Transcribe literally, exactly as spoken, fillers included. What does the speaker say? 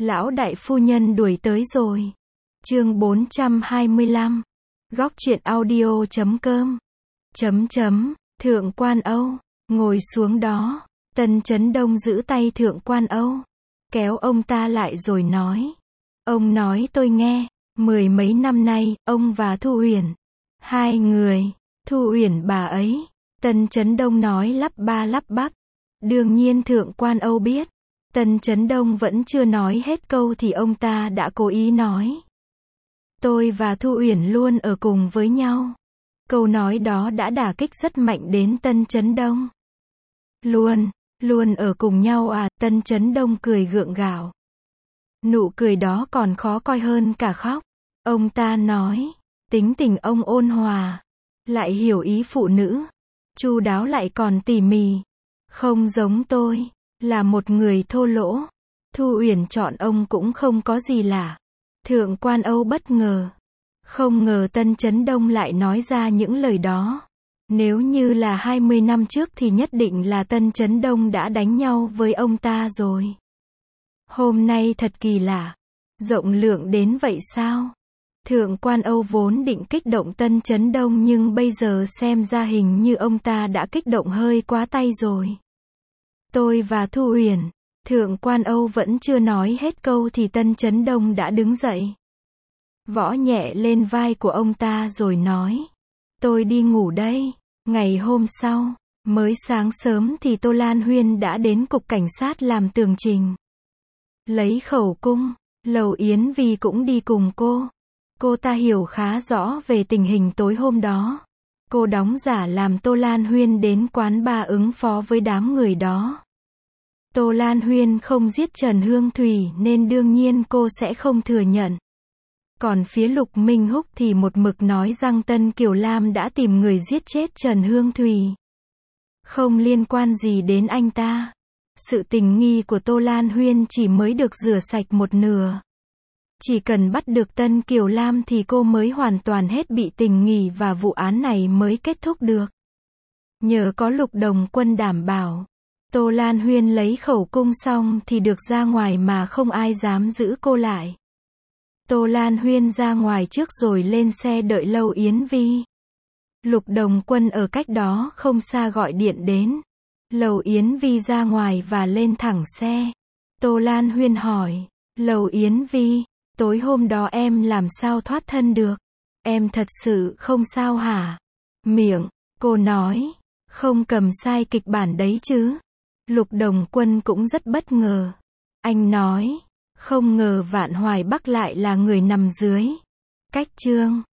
Lão đại phu nhân đuổi tới rồi. Chương bốn trăm hai mươi lăm. Góc truyện audio chấm com. Chấm chấm, Thượng Quan Âu, ngồi xuống đó. Tân Chấn Đông giữ tay Thượng Quan Âu, kéo ông ta lại rồi nói. Ông nói tôi nghe, mười mấy năm nay, ông và Thu Uyển, hai người, Thu Uyển bà ấy. Tân Chấn Đông nói lắp ba lắp bắp. Đương nhiên Thượng Quan Âu biết. Tân Chấn Đông vẫn chưa nói hết câu thì ông ta đã cố ý nói. Tôi và Thu Uyển luôn ở cùng với nhau. Câu nói đó đã đả kích rất mạnh đến Tân Chấn Đông. Luôn, luôn ở cùng nhau à? Tân Chấn Đông cười gượng gạo. Nụ cười đó còn khó coi hơn cả khóc. Ông ta nói, tính tình ông ôn hòa, lại hiểu ý phụ nữ, chu đáo lại còn tỉ mỉ. Không giống tôi, là một người thô lỗ. Thu Uyển chọn ông cũng không có gì lạ. Thượng Quan Âu bất ngờ. Không ngờ Tân Chấn Đông lại nói ra những lời đó. Nếu như là hai mươi năm trước thì nhất định là Tân Chấn Đông đã đánh nhau với ông ta rồi. Hôm nay thật kỳ lạ. Rộng lượng đến vậy sao? Thượng Quan Âu vốn định kích động Tân Chấn Đông nhưng bây giờ xem ra hình như ông ta đã kích động hơi quá tay rồi. Tôi và Thu Uyển. Thượng Quan Âu vẫn chưa nói hết câu thì Tân Chấn Đông đã đứng dậy. Võ nhẹ lên vai của ông ta rồi nói. Tôi đi ngủ đây. Ngày hôm sau, mới sáng sớm thì Tô Lan Huyên đã đến cục cảnh sát làm tường trình. Lấy khẩu cung, Lầu Yến Vi cũng đi cùng cô. Cô ta hiểu khá rõ về tình hình tối hôm đó. Cô đóng giả làm Tô Lan Huyên đến quán bar ứng phó với đám người đó. Tô Lan Huyên không giết Trần Hương Thủy nên đương nhiên cô sẽ không thừa nhận. Còn phía Lục Minh Húc thì một mực nói rằng Tân Kiều Lam đã tìm người giết chết Trần Hương Thủy. Không liên quan gì đến anh ta. Sự tình nghi của Tô Lan Huyên chỉ mới được rửa sạch một nửa. Chỉ cần bắt được Tân Kiều Lam thì cô mới hoàn toàn hết bị tình nghi và vụ án này mới kết thúc được. Nhờ có Lục Đồng Quân đảm bảo, Tô Lan Huyên lấy khẩu cung xong thì được ra ngoài mà không ai dám giữ cô lại. Tô Lan Huyên ra ngoài trước rồi lên xe đợi Lầu Yến Vi. Lục Đồng Quân ở cách đó không xa gọi điện đến. Lầu Yến Vi ra ngoài và lên thẳng xe. Tô Lan Huyên hỏi, Lầu Yến Vi, tối hôm đó em làm sao thoát thân được? Em thật sự không sao hả? Miệng, cô nói, không cầm sai kịch bản đấy chứ? Lục Đồng Quân cũng rất bất ngờ. Anh nói, không ngờ Vạn Hoài Bắc lại là người nằm dưới cách chương.